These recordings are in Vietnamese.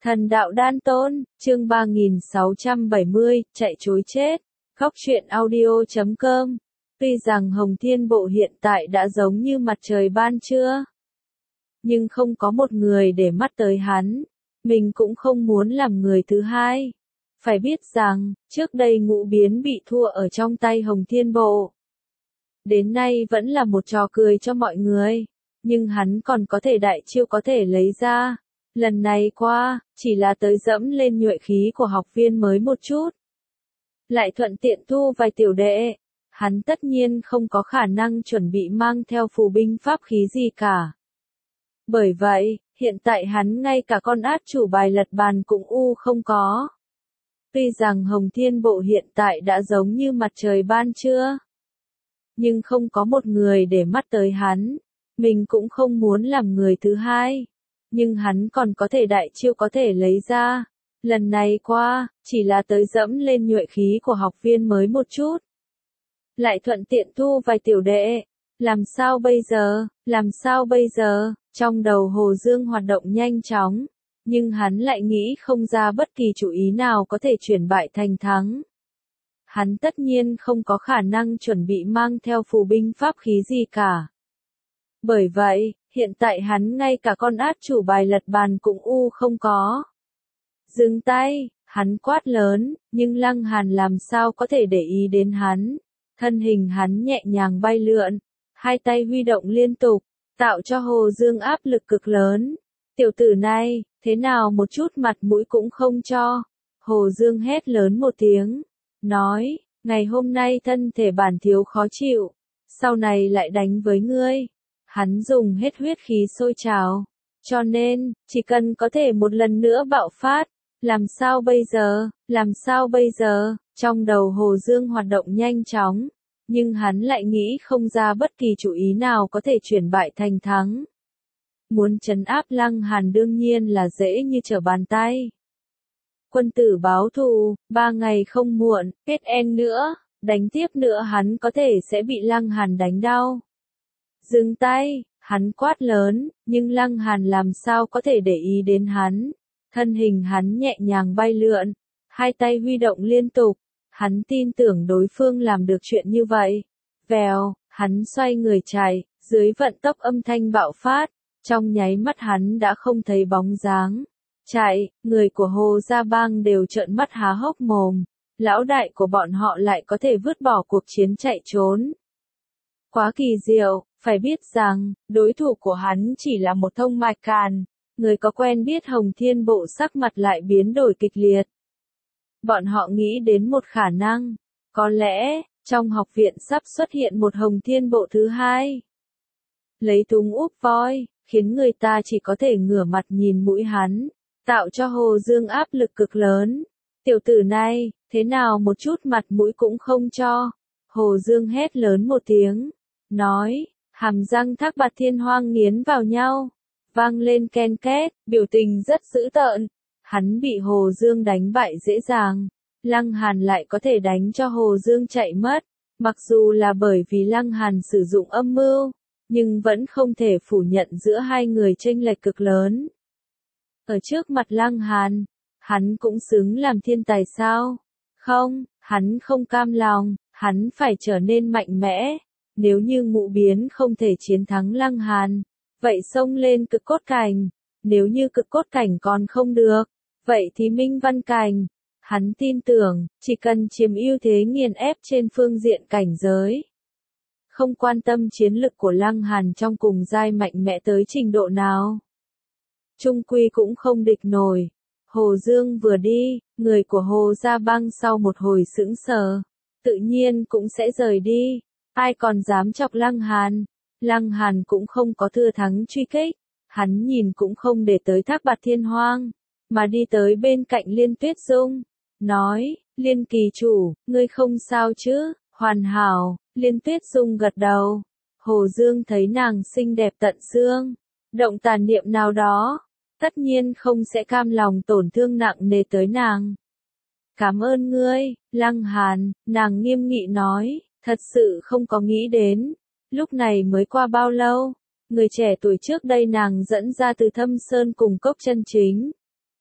Thần đạo đan tôn, chương 3670, chạy chối chết. Góc truyện audio.com. Tuy rằng Hồng Thiên Bộ hiện tại đã giống như mặt trời ban trưa, nhưng không có một người để mắt tới hắn. Mình cũng không muốn làm người thứ hai. Phải biết rằng, trước đây Ngũ Biến bị thua ở trong tay Hồng Thiên Bộ. Đến nay vẫn là một trò cười cho mọi người. Nhưng hắn còn có thể đại chiêu có thể lấy ra. Lần này qua, chỉ là tới dẫm lên nhuệ khí của học viên mới một chút. Lại thuận tiện thu vài tiểu đệ. Hắn tất nhiên không có khả năng chuẩn bị mang theo phù binh pháp khí gì cả. Bởi vậy, hiện tại hắn ngay cả con át chủ bài lật bàn cũng không có. Tuy rằng Hồng Thiên Bộ hiện tại đã giống như mặt trời ban trưa, nhưng không có một người để mắt tới hắn. Mình cũng không muốn làm người thứ hai. Nhưng hắn còn có thể đại chiêu có thể lấy ra. Lần này qua, chỉ là tới dẫm lên nhuệ khí của học viên mới một chút. Lại thuận tiện thu vài tiểu đệ. Làm sao bây giờ, làm sao bây giờ, trong đầu Hồ Dương hoạt động nhanh chóng. Nhưng hắn lại nghĩ không ra bất kỳ chủ ý nào có thể chuyển bại thành thắng. Hắn tất nhiên không có khả năng chuẩn bị mang theo phù binh pháp khí gì cả. Bởi vậy, hiện tại hắn ngay cả con át chủ bài lật bàn cũng không có. Dừng tay, hắn quát lớn, nhưng Lăng Hàn làm sao có thể để ý đến hắn. Thân hình hắn nhẹ nhàng bay lượn, hai tay huy động liên tục, tạo cho Hồ Dương áp lực cực lớn. Tiểu tử này, thế nào một chút mặt mũi cũng không cho. Hồ Dương hét lớn một tiếng, nói, ngày hôm nay thân thể bản thiếu khó chịu, sau này lại đánh với ngươi. Hắn dùng hết huyết khí sôi trào, cho nên, chỉ cần có thể một lần nữa bạo phát, làm sao bây giờ, làm sao bây giờ, trong đầu Hồ Dương hoạt động nhanh chóng, nhưng hắn lại nghĩ không ra bất kỳ chủ ý nào có thể chuyển bại thành thắng. Muốn trấn áp Lăng Hàn đương nhiên là dễ như trở bàn tay. Quân tử báo thù, 3 ngày không muộn, kết en nữa, đánh tiếp nữa hắn có thể sẽ bị Lăng Hàn đánh đau. Dừng tay, hắn quát lớn, nhưng Lăng Hàn làm sao có thể để ý đến hắn. Thân hình hắn nhẹ nhàng bay lượn, hai tay huy động liên tục, hắn tin tưởng đối phương làm được chuyện như vậy. Vèo, hắn xoay người chạy, dưới vận tốc âm thanh bạo phát, trong nháy mắt hắn đã không thấy bóng dáng. Chạy, người của Hồ Gia Bang đều trợn mắt há hốc mồm, lão đại của bọn họ lại có thể vứt bỏ cuộc chiến chạy trốn. Quá kỳ diệu, phải biết rằng, đối thủ của hắn chỉ là một thông mạch càn. Người có quen biết Hồng Thiên Bộ sắc mặt lại biến đổi kịch liệt. Bọn họ nghĩ đến một khả năng, có lẽ, trong học viện sắp xuất hiện một Hồng Thiên Bộ thứ hai. Lấy túng úp voi, khiến người ta chỉ có thể ngửa mặt nhìn mũi hắn, tạo cho Hồ Dương áp lực cực lớn. Tiểu tử này, thế nào một chút mặt mũi cũng không cho. Hồ Dương hét lớn một tiếng, nói, hàm răng Thác Bạt Thiên Hoang nghiến vào nhau, vang lên ken két, biểu tình rất dữ tợn. Hắn bị Hồ Dương đánh bại dễ dàng, Lăng Hàn lại có thể đánh cho Hồ Dương chạy mất. Mặc dù là bởi vì Lăng Hàn sử dụng âm mưu, nhưng vẫn không thể phủ nhận giữa hai người chênh lệch cực lớn. Ở trước mặt Lăng Hàn, hắn cũng xứng làm thiên tài sao? Không, hắn không cam lòng, hắn phải trở nên mạnh mẽ. Nếu như Ngũ Biến không thể chiến thắng Lăng Hàn, vậy xông lên cực cốt cảnh. Nếu như cực cốt cảnh còn không được, vậy thì Minh Văn cảnh. Hắn tin tưởng, chỉ cần chiếm ưu thế nghiền ép trên phương diện cảnh giới. Không quan tâm chiến lực của Lăng Hàn trong cùng giai mạnh mẽ tới trình độ nào. Trung quy cũng không địch nổi. Hồ Dương vừa đi, người của Hồ Gia Bang sau một hồi sững sờ, tự nhiên cũng sẽ rời đi. Ai còn dám chọc Lăng Hàn? Lăng Hàn cũng không có thừa thắng truy kích. Hắn nhìn cũng không để tới Thác Bạt Thiên Hoang, mà đi tới bên cạnh Liên Tuyết Dung. Nói, Liên kỳ chủ, ngươi không sao chứ? Hoàn hảo. Liên Tuyết Dung gật đầu. Hồ Dương thấy nàng xinh đẹp tận xương, động tàn niệm nào đó, tất nhiên không sẽ cam lòng tổn thương nặng nề tới nàng. Cảm ơn ngươi, Lăng Hàn, nàng nghiêm nghị nói, thật sự không có nghĩ đến. Lúc này mới qua bao lâu, người trẻ tuổi trước đây nàng dẫn ra từ Thâm Sơn cùng cốc chân chính.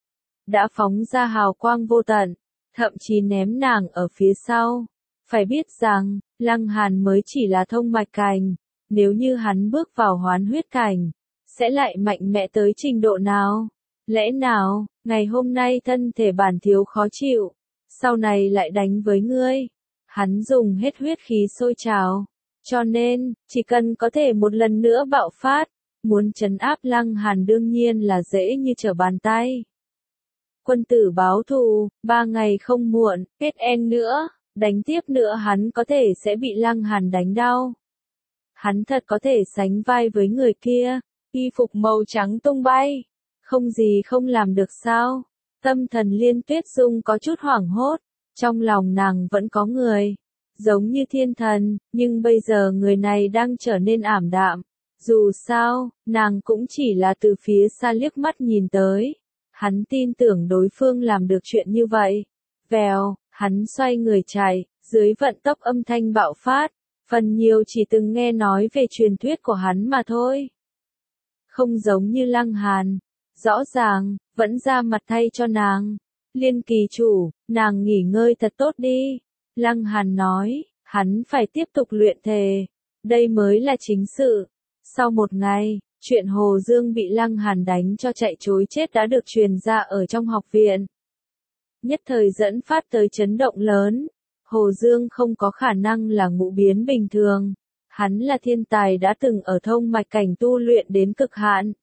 đã phóng ra hào quang vô tận, thậm chí ném nàng ở phía sau. Phải biết rằng, Lăng Hàn mới chỉ là thông mạch cảnh, nếu như hắn bước vào hoán huyết cảnh, sẽ lại mạnh mẽ tới trình độ nào? Lẽ nào, ngày hôm nay thân thể bản thiếu khó chịu, sau này lại đánh với ngươi? Hắn dùng hết huyết khí sôi trào, cho nên, chỉ cần có thể một lần nữa bạo phát, muốn trấn áp Lăng Hàn đương nhiên là dễ như trở bàn tay. Quân tử báo thù, 3 ngày không muộn, kết en nữa, đánh tiếp nữa hắn có thể sẽ bị Lăng Hàn đánh đau. Hắn thật có thể sánh vai với người kia, y phục màu trắng tung bay, không gì không làm được sao? Tâm thần Liên Tuyết Dung có chút hoảng hốt, trong lòng nàng vẫn có người, giống như thiên thần, nhưng bây giờ người này đang trở nên ảm đạm. Dù sao, nàng cũng chỉ là từ phía xa liếc mắt nhìn tới. Hắn tin tưởng đối phương làm được chuyện như vậy. Vèo, hắn xoay người chạy, dưới vận tốc âm thanh bạo phát. Phần nhiều chỉ từng nghe nói về truyền thuyết của hắn mà thôi. Không giống như Lăng Hàn. Rõ ràng, vẫn ra mặt thay cho nàng. Liên kỳ chủ, nàng nghỉ ngơi thật tốt đi. Lăng Hàn nói, hắn phải tiếp tục luyện thể. Đây mới là chính sự. Sau một ngày, chuyện Hồ Dương bị Lăng Hàn đánh cho chạy trối chết đã được truyền ra ở trong học viện. Nhất thời dẫn phát tới chấn động lớn. Hồ Dương không có khả năng là ngũ biến bình thường. Hắn là thiên tài đã từng ở thông mạch cảnh tu luyện đến cực hạn.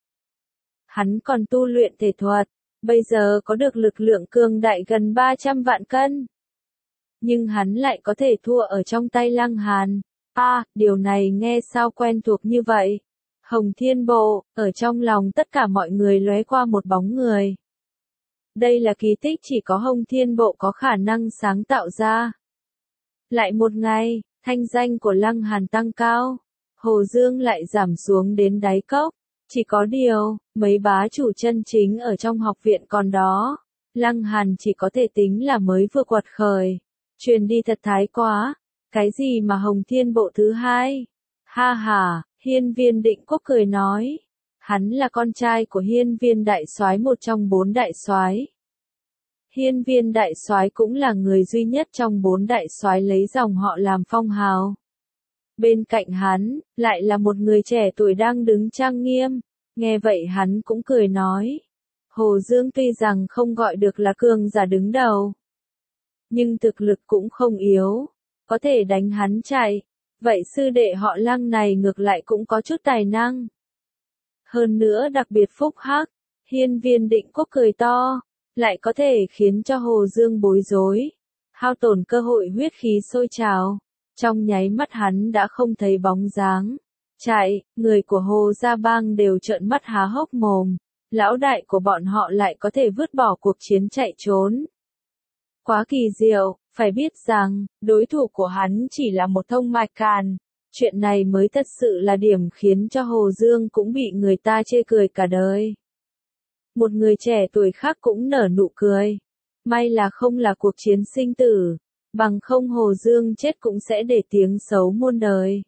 Hắn còn tu luyện thể thuật, bây giờ có được lực lượng cường đại gần 300 vạn cân. Nhưng hắn lại có thể thua ở trong tay Lăng Hàn. Điều này nghe sao quen thuộc như vậy. Hồng Thiên Bộ, ở trong lòng tất cả mọi người lóe qua một bóng người. Đây là kỳ tích chỉ có Hồng Thiên Bộ có khả năng sáng tạo ra. Lại một ngày, thanh danh của Lăng Hàn tăng cao. Hồ Dương lại giảm xuống đến đáy cốc. Chỉ có điều, mấy bá chủ chân chính ở trong học viện còn đó. Lăng Hàn chỉ có thể tính là mới vừa quật khởi. Truyền đi thật thái quá. Cái gì mà Hồng Thiên Bộ thứ hai? Ha ha, Hiên Viên Định Quốc cười nói. Hắn là con trai của Hiên Viên Đại Soái, một trong 4 đại soái. Hiên Viên Đại Soái cũng là người duy nhất trong 4 đại soái lấy dòng họ làm phong hào. Bên cạnh hắn, lại là một người trẻ tuổi đang đứng trang nghiêm. Nghe vậy hắn cũng cười nói. Hồ Dương tuy rằng không gọi được là cường giả đứng đầu, nhưng thực lực cũng không yếu. Có thể đánh hắn chạy. Vậy sư đệ họ Lăng này ngược lại cũng có chút tài năng. Hơn nữa đặc biệt phúc hắc. Hiên Viên Định Quốc cười to. Lại có thể khiến cho Hồ Dương bối rối. Hao tổn cơ hội huyết khí sôi trào. Trong nháy mắt hắn đã không thấy bóng dáng. Chạy, người của Hồ Gia Bang đều trợn mắt há hốc mồm. Lão đại của bọn họ lại có thể vứt bỏ cuộc chiến chạy trốn. Quá kỳ diệu, phải biết rằng, đối thủ của hắn chỉ là một thông mạch càn. Chuyện này mới thật sự là điểm khiến cho Hồ Dương cũng bị người ta chê cười cả đời. Một người trẻ tuổi khác cũng nở nụ cười. May là không là cuộc chiến sinh tử, bằng không Hồ Dương chết cũng sẽ để tiếng xấu muôn đời.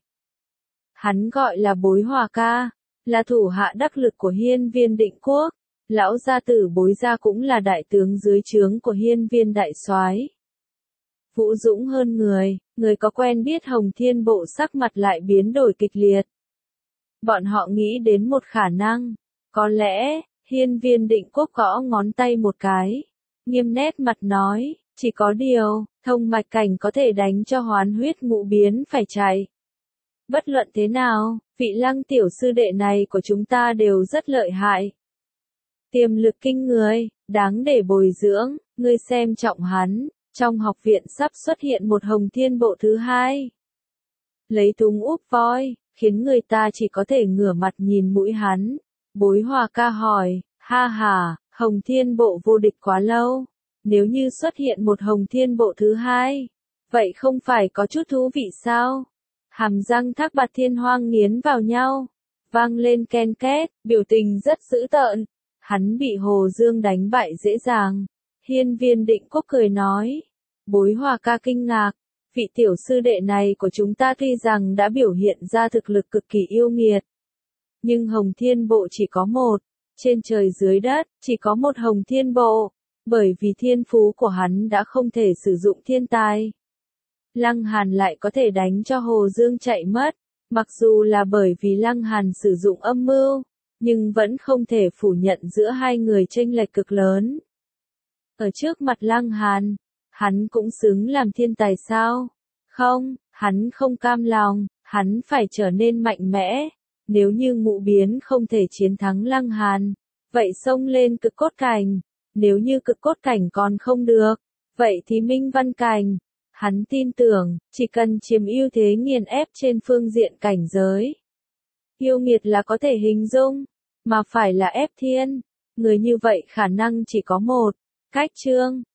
Hắn gọi là Bối Hòa Ca, là thủ hạ đắc lực của Hiên Viên Định Quốc. Lão gia tử Bối gia cũng là đại tướng dưới trướng của Hiên Viên Đại Soái. Vũ dũng hơn người có quen biết Hồng Thiên Bộ sắc mặt lại biến đổi kịch liệt. Bọn họ nghĩ đến một khả năng, có lẽ, Hiên Viên Định Quốc gõ ngón tay một cái, nghiêm nét mặt nói, chỉ có điều, thông mạch cảnh có thể đánh cho hoán huyết ngũ biến phải chạy. Bất luận thế nào, vị Lăng tiểu sư đệ này của chúng ta đều rất lợi hại. Tiềm lực kinh người, đáng để bồi dưỡng, ngươi xem trọng hắn. Trong học viện sắp xuất hiện một Hồng Thiên Bộ thứ hai. Lấy tung úp voi, khiến người ta chỉ có thể ngửa mặt nhìn mũi hắn. Bối Hòa Ca hỏi, ha ha, Hồng Thiên Bộ vô địch quá lâu. Nếu như xuất hiện một Hồng Thiên Bộ thứ hai, vậy không phải có chút thú vị sao? Hàm răng Thác Bạt Thiên Hoang nghiến vào nhau, vang lên ken két, biểu tình rất dữ tợn. Hắn bị Hồ Dương đánh bại dễ dàng. Hiên Viên Định Quốc cười nói. Bối Hòa Ca kinh ngạc. Vị tiểu sư đệ này của chúng ta tuy rằng đã biểu hiện ra thực lực cực kỳ yêu nghiệt, nhưng Hồng Thiên Bộ chỉ có một. Trên trời dưới đất, chỉ có một Hồng Thiên Bộ. Bởi vì thiên phú của hắn đã không thể sử dụng thiên tài. Lăng Hàn lại có thể đánh cho Hồ Dương chạy mất, mặc dù là bởi vì Lăng Hàn sử dụng âm mưu, nhưng vẫn không thể phủ nhận giữa hai người chênh lệch cực lớn. Ở trước mặt Lăng Hàn, hắn cũng xứng làm thiên tài sao? Không, hắn không cam lòng, hắn phải trở nên mạnh mẽ. Nếu như Ngũ Biến không thể chiến thắng Lăng Hàn, vậy xông lên cực cốt cảnh. Nếu như cực cốt cảnh còn không được, vậy thì Minh Văn cảnh. Hắn tin tưởng, chỉ cần chiếm ưu thế nghiền ép trên phương diện cảnh giới. Yêu nghiệt là có thể hình dung, mà phải là ép thiên. Người như vậy khả năng chỉ có một, Cách Trương.